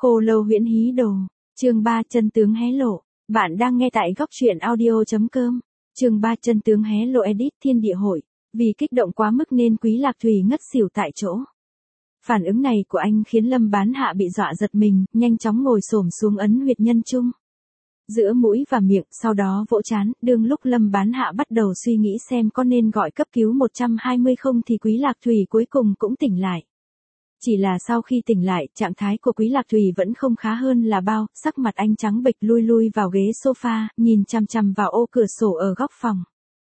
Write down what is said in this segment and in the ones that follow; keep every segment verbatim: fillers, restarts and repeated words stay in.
Khô lâu huyễn hí đồ. Chương ba chân tướng hé lộ. Bạn đang nghe tại góc truyện audio.com. Chương ba chân tướng hé lộ edit thiên địa hội. Vì kích động quá mức nên Quý Lạc Thủy ngất xỉu tại chỗ. Phản ứng này của anh khiến Lâm Bán Hạ bị dọa giật mình, nhanh chóng ngồi xổm xuống ấn huyệt nhân trung. Giữa mũi và miệng, sau đó vỗ trán, đương lúc Lâm Bán Hạ bắt đầu suy nghĩ xem có nên gọi cấp cứu một trăm hai mươi không thì Quý Lạc Thủy cuối cùng cũng tỉnh lại. Chỉ là sau khi tỉnh lại, trạng thái của Quý Lạc Thủy vẫn không khá hơn là bao, sắc mặt anh trắng bệch lui lui vào ghế sofa, nhìn chằm chằm vào ô cửa sổ ở góc phòng.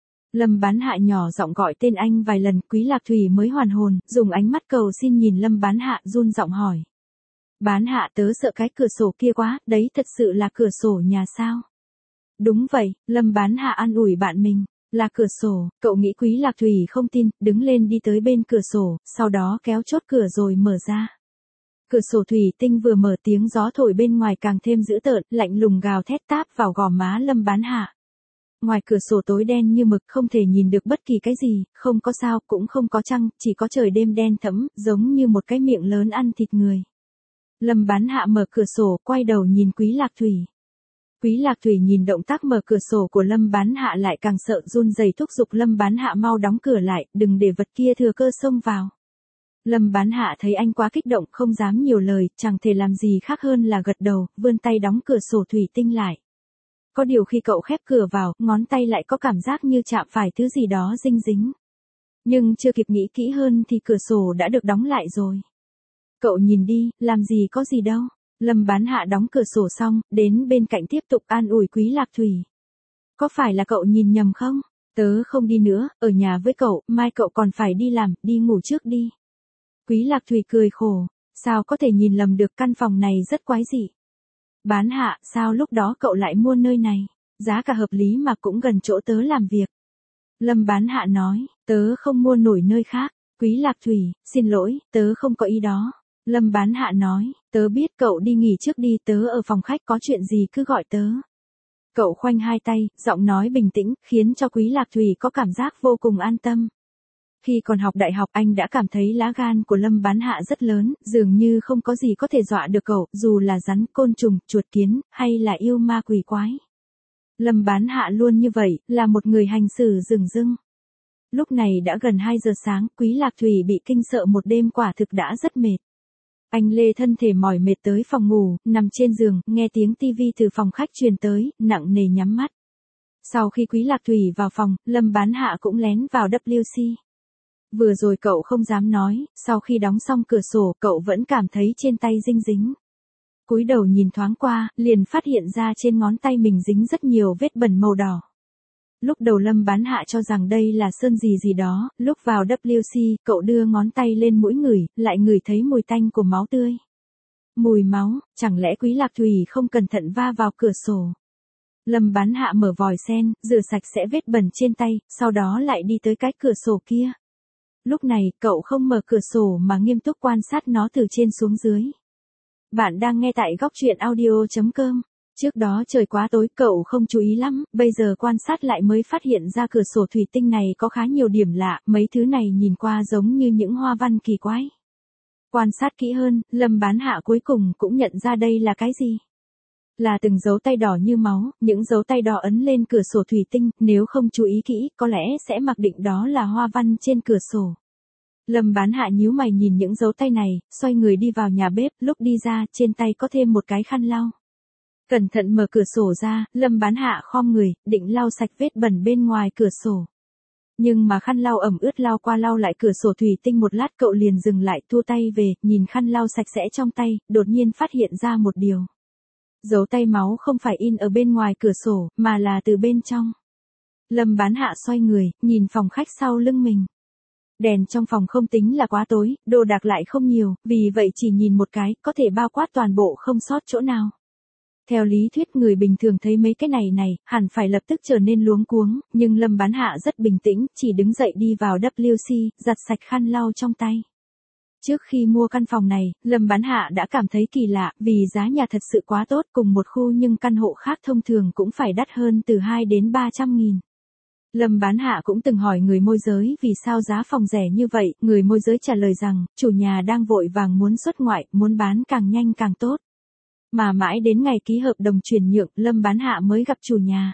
Lâm Bán Hạ nhỏ giọng gọi tên anh vài lần, Quý Lạc Thủy mới hoàn hồn, dùng ánh mắt cầu xin nhìn Lâm Bán Hạ, run giọng hỏi. Bán Hạ, tớ sợ cái cửa sổ kia quá, đấy thật sự là cửa sổ nhà sao? Đúng vậy, Lâm Bán Hạ an ủi bạn mình. Là cửa sổ, cậu nghĩ Quý Lạc Thủy không tin, đứng lên đi tới bên cửa sổ, sau đó kéo chốt cửa rồi mở ra. Cửa sổ thủy tinh vừa mở, tiếng gió thổi bên ngoài càng thêm dữ tợn, lạnh lùng gào thét táp vào gò má Lâm Bán Hạ. Ngoài cửa sổ tối đen như mực, không thể nhìn được bất kỳ cái gì, không có sao, cũng không có trăng, chỉ có trời đêm đen thẫm, giống như một cái miệng lớn ăn thịt người. Lâm Bán Hạ mở cửa sổ, quay đầu nhìn Quý Lạc Thủy. Quý Lạc Thủy nhìn động tác mở cửa sổ của Lâm Bán Hạ lại càng sợ, run rẩy thúc giục Lâm Bán Hạ mau đóng cửa lại, đừng để vật kia thừa cơ xông vào. Lâm Bán Hạ thấy anh quá kích động, không dám nhiều lời, chẳng thể làm gì khác hơn là gật đầu, vươn tay đóng cửa sổ thủy tinh lại. Có điều khi cậu khép cửa vào, ngón tay lại có cảm giác như chạm phải thứ gì đó dinh dính. Nhưng chưa kịp nghĩ kỹ hơn thì cửa sổ đã được đóng lại rồi. Cậu nhìn đi, làm gì có gì đâu. Lâm Bán Hạ đóng cửa sổ xong, đến bên cạnh tiếp tục an ủi Quý Lạc Thủy. Có phải là cậu nhìn nhầm không? Tớ không đi nữa, ở nhà với cậu, mai cậu còn phải đi làm, đi ngủ trước đi. Quý Lạc Thủy cười khổ, sao có thể nhìn lầm được, căn phòng này rất quái dị. Bán Hạ, sao lúc đó cậu lại mua nơi này? Giá cả hợp lý mà cũng gần chỗ tớ làm việc. Lâm Bán Hạ nói, tớ không mua nổi nơi khác. Quý Lạc Thủy, xin lỗi, tớ không có ý đó. Lâm Bán Hạ nói, tớ biết, cậu đi nghỉ trước đi, tớ ở phòng khách, có chuyện gì cứ gọi tớ. Cậu khoanh hai tay, giọng nói bình tĩnh, khiến cho Quý Lạc Thủy có cảm giác vô cùng an tâm. Khi còn học đại học, anh đã cảm thấy lá gan của Lâm Bán Hạ rất lớn, dường như không có gì có thể dọa được cậu, dù là rắn, côn trùng, chuột kiến, hay là yêu ma quỷ quái. Lâm Bán Hạ luôn như vậy, là một người hành xử dửng dưng. Lúc này đã gần hai giờ sáng, Quý Lạc Thủy bị kinh sợ một đêm, quả thực đã rất mệt. Anh lê thân thể mỏi mệt tới phòng ngủ, nằm trên giường, nghe tiếng tivi từ phòng khách truyền tới, nặng nề nhắm mắt. Sau khi Quý Lạc Thủy vào phòng, Lâm Bán Hạ cũng lén vào vê kép xê. Vừa rồi cậu không dám nói, sau khi đóng xong cửa sổ, cậu vẫn cảm thấy trên tay dinh dính. Cúi đầu nhìn thoáng qua, liền phát hiện ra trên ngón tay mình dính rất nhiều vết bẩn màu đỏ. Lúc đầu Lâm Bán Hạ cho rằng đây là sơn gì gì đó, lúc vào vê kép xê, cậu đưa ngón tay lên mũi ngửi, lại ngửi thấy mùi tanh của máu tươi. Mùi máu, chẳng lẽ Quý Lạc Thủy không cẩn thận va vào cửa sổ? Lâm Bán Hạ mở vòi sen, rửa sạch sẽ vết bẩn trên tay, sau đó lại đi tới cái cửa sổ kia. Lúc này, cậu không mở cửa sổ mà nghiêm túc quan sát nó từ trên xuống dưới. Bạn đang nghe tại góc truyện audio.com. Trước đó trời quá tối, cậu không chú ý lắm, bây giờ quan sát lại mới phát hiện ra cửa sổ thủy tinh này có khá nhiều điểm lạ, mấy thứ này nhìn qua giống như những hoa văn kỳ quái. Quan sát kỹ hơn, Lâm Bán Hạ cuối cùng cũng nhận ra đây là cái gì. Là từng dấu tay đỏ như máu, những dấu tay đỏ ấn lên cửa sổ thủy tinh, nếu không chú ý kỹ, có lẽ sẽ mặc định đó là hoa văn trên cửa sổ. Lâm Bán Hạ nhíu mày nhìn những dấu tay này, xoay người đi vào nhà bếp, lúc đi ra, trên tay có thêm một cái khăn lau. Cẩn thận mở cửa sổ ra, Lâm Bán Hạ khom người, định lau sạch vết bẩn bên ngoài cửa sổ. Nhưng mà khăn lau ẩm ướt lau qua lau lại cửa sổ thủy tinh một lát, cậu liền dừng lại, thu tay về, nhìn khăn lau sạch sẽ trong tay, đột nhiên phát hiện ra một điều. Dấu tay máu không phải in ở bên ngoài cửa sổ, mà là từ bên trong. Lâm Bán Hạ xoay người, nhìn phòng khách sau lưng mình. Đèn trong phòng không tính là quá tối, đồ đạc lại không nhiều, vì vậy chỉ nhìn một cái, có thể bao quát toàn bộ không sót chỗ nào. Theo lý thuyết người bình thường thấy mấy cái này này, hẳn phải lập tức trở nên luống cuống, nhưng Lâm Bán Hạ rất bình tĩnh, chỉ đứng dậy đi vào vê kép xê, giặt sạch khăn lau trong tay. Trước khi mua căn phòng này, Lâm Bán Hạ đã cảm thấy kỳ lạ, vì giá nhà thật sự quá tốt, cùng một khu nhưng căn hộ khác thông thường cũng phải đắt hơn từ hai đến ba trăm nghìn. Lâm Bán Hạ cũng từng hỏi người môi giới vì sao giá phòng rẻ như vậy, người môi giới trả lời rằng, chủ nhà đang vội vàng muốn xuất ngoại, muốn bán càng nhanh càng tốt. Mà mãi đến ngày ký hợp đồng chuyển nhượng, Lâm Bán Hạ mới gặp chủ nhà.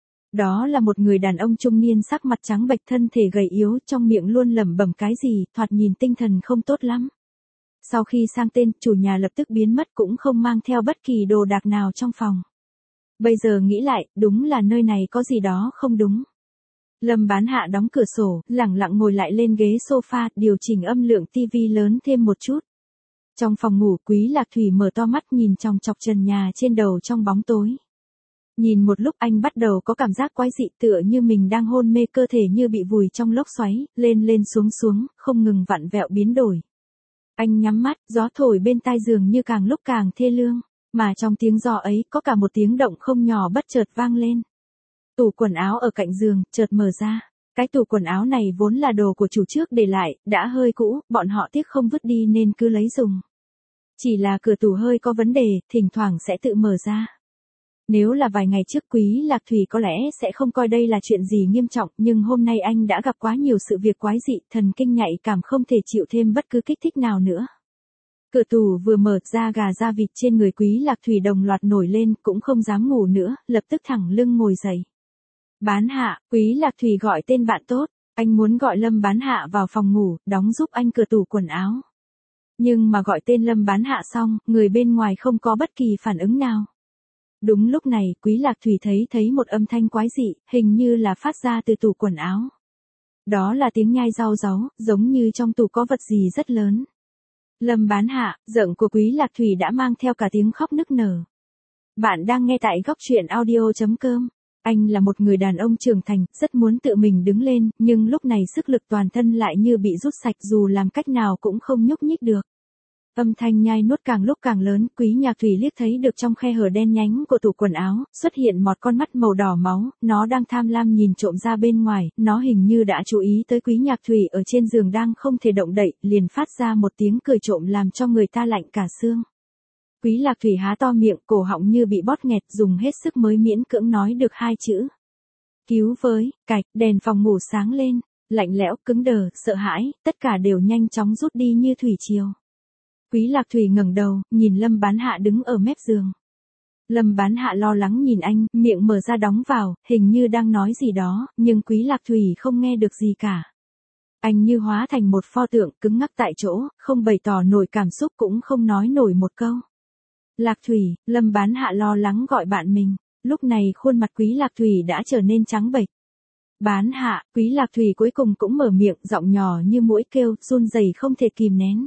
Đó là một người đàn ông trung niên sắc mặt trắng bệch, thân thể gầy yếu, trong miệng luôn lẩm bẩm cái gì, thoạt nhìn tinh thần không tốt lắm. Sau khi sang tên, chủ nhà lập tức biến mất cũng không mang theo bất kỳ đồ đạc nào trong phòng. Bây giờ nghĩ lại, đúng là nơi này có gì đó không đúng. Lâm Bán Hạ đóng cửa sổ, lẳng lặng ngồi lại lên ghế sofa, điều chỉnh âm lượng tivi lớn thêm một chút. Trong phòng ngủ, Quý Lạc Thủy mở to mắt nhìn chòng chọc trần nhà trên đầu trong bóng tối. Nhìn một lúc anh bắt đầu có cảm giác quái dị, tựa như mình đang hôn mê, cơ thể như bị vùi trong lốc xoáy, lên lên xuống xuống, không ngừng vặn vẹo biến đổi. Anh nhắm mắt, gió thổi bên tai giường như càng lúc càng thê lương, mà trong tiếng gió ấy có cả một tiếng động không nhỏ bất chợt vang lên. Tủ quần áo ở cạnh giường, chợt mở ra. Cái tủ quần áo này vốn là đồ của chủ trước để lại, đã hơi cũ, bọn họ tiếc không vứt đi nên cứ lấy dùng. Chỉ là cửa tủ hơi có vấn đề, thỉnh thoảng sẽ tự mở ra. Nếu là vài ngày trước, Quý Lạc Thủy có lẽ sẽ không coi đây là chuyện gì nghiêm trọng, nhưng hôm nay anh đã gặp quá nhiều sự việc quái dị, thần kinh nhạy cảm không thể chịu thêm bất cứ kích thích nào nữa. Cửa tủ vừa mở ra, gà da vịt trên người Quý Lạc Thủy đồng loạt nổi lên, cũng không dám ngủ nữa, lập tức thẳng lưng ngồi dậy. Bán Hạ, Quý Lạc Thủy gọi tên bạn tốt, anh muốn gọi Lâm Bán Hạ vào phòng ngủ, đóng giúp anh cửa tủ quần áo. Nhưng mà gọi tên Lâm Bán Hạ xong, người bên ngoài không có bất kỳ phản ứng nào. Đúng lúc này, Quý Lạc Thủy thấy thấy một âm thanh quái dị, hình như là phát ra từ tủ quần áo. Đó là tiếng nhai rau ráu, giống như trong tủ có vật gì rất lớn. Lâm Bán Hạ, giọng của Quý Lạc Thủy đã mang theo cả tiếng khóc nức nở. Bạn đang nghe tại góc truyện audio chấm com. Anh là một người đàn ông trưởng thành, rất muốn tự mình đứng lên, nhưng lúc này sức lực toàn thân lại như bị rút sạch, dù làm cách nào cũng không nhúc nhích được. Âm thanh nhai nuốt càng lúc càng lớn, Quý Nhạc Thủy liếc thấy được trong khe hở đen nhánh của tủ quần áo, xuất hiện một con mắt màu đỏ máu, nó đang tham lam nhìn trộm ra bên ngoài, nó hình như đã chú ý tới Quý Nhạc Thủy ở trên giường đang không thể động đậy, liền phát ra một tiếng cười trộm làm cho người ta lạnh cả xương. Quý Lạc Thủy há to miệng, cổ họng như bị bóp nghẹt, dùng hết sức mới miễn cưỡng nói được hai chữ. Cứu với, cạch, đèn phòng ngủ sáng lên, lạnh lẽo, cứng đờ, sợ hãi, tất cả đều nhanh chóng rút đi như thủy triều. Quý Lạc Thủy ngẩng đầu, nhìn Lâm Bán Hạ đứng ở mép giường. Lâm Bán Hạ lo lắng nhìn anh, miệng mở ra đóng vào, hình như đang nói gì đó, nhưng Quý Lạc Thủy không nghe được gì cả. Anh như hóa thành một pho tượng, cứng ngắc tại chỗ, không bày tỏ nổi cảm xúc, cũng không nói nổi một câu. Lạc Thủy, Lâm Bán Hạ lo lắng gọi bạn mình, lúc này khuôn mặt Quý Lạc Thủy đã trở nên trắng bệch. Bán Hạ, Quý Lạc Thủy cuối cùng cũng mở miệng, giọng nhỏ như muỗi kêu, run rẩy không thể kìm nén.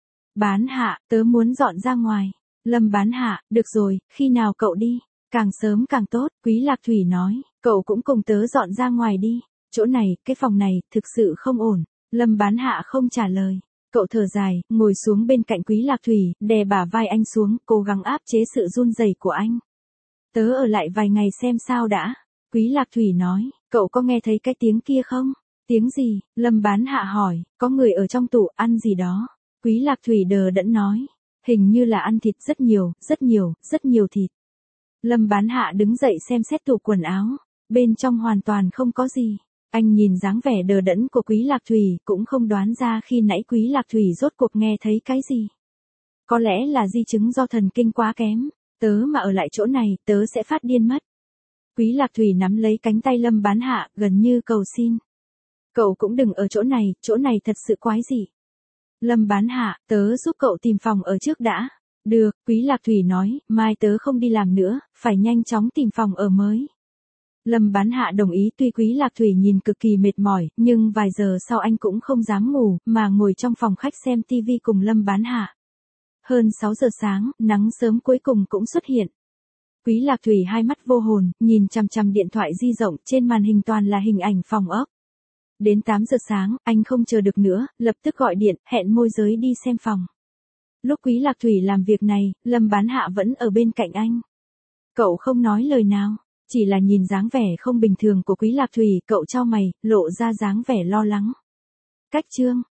Bán Hạ, tớ muốn dọn ra ngoài. Lâm Bán Hạ, được rồi, khi nào cậu đi? Càng sớm càng tốt, Quý Lạc Thủy nói, cậu cũng cùng tớ dọn ra ngoài đi. Chỗ này, cái phòng này, thực sự không ổn. Lâm Bán Hạ không trả lời. Cậu thở dài, ngồi xuống bên cạnh Quý Lạc Thủy, đè bả vai anh xuống, cố gắng áp chế sự run rẩy của anh. Tớ ở lại vài ngày xem sao đã. Quý Lạc Thủy nói, cậu có nghe thấy cái tiếng kia không? Tiếng gì? Lâm Bán Hạ hỏi, có người ở trong tủ ăn gì đó. Quý Lạc Thủy đờ đẫn nói, hình như là ăn thịt, rất nhiều, rất nhiều, rất nhiều thịt. Lâm Bán Hạ đứng dậy xem xét tủ quần áo, bên trong hoàn toàn không có gì. Anh nhìn dáng vẻ đờ đẫn của Quý Lạc Thủy, cũng không đoán ra khi nãy Quý Lạc Thủy rốt cuộc nghe thấy cái gì. Có lẽ là di chứng do thần kinh quá kém, tớ mà ở lại chỗ này, tớ sẽ phát điên mất. Quý Lạc Thủy nắm lấy cánh tay Lâm Bán Hạ, gần như cầu xin. Cậu cũng đừng ở chỗ này, chỗ này thật sự quái dị. Lâm Bán Hạ, tớ giúp cậu tìm phòng ở trước đã. Được, Quý Lạc Thủy nói, mai tớ không đi làm nữa, phải nhanh chóng tìm phòng ở mới. Lâm Bán Hạ đồng ý, tuy Quý Lạc Thủy nhìn cực kỳ mệt mỏi, nhưng vài giờ sau anh cũng không dám ngủ, mà ngồi trong phòng khách xem tivi cùng Lâm Bán Hạ. Hơn sáu giờ sáng, nắng sớm cuối cùng cũng xuất hiện. Quý Lạc Thủy hai mắt vô hồn, nhìn chằm chằm điện thoại di động, trên màn hình toàn là hình ảnh phòng ốc. Đến tám giờ sáng, anh không chờ được nữa, lập tức gọi điện, hẹn môi giới đi xem phòng. Lúc Quý Lạc Thủy làm việc này, Lâm Bán Hạ vẫn ở bên cạnh anh. Cậu không nói lời nào, chỉ là nhìn dáng vẻ không bình thường của Quý Lạc Thủy, cậu chau mày, lộ ra dáng vẻ lo lắng. Cách chương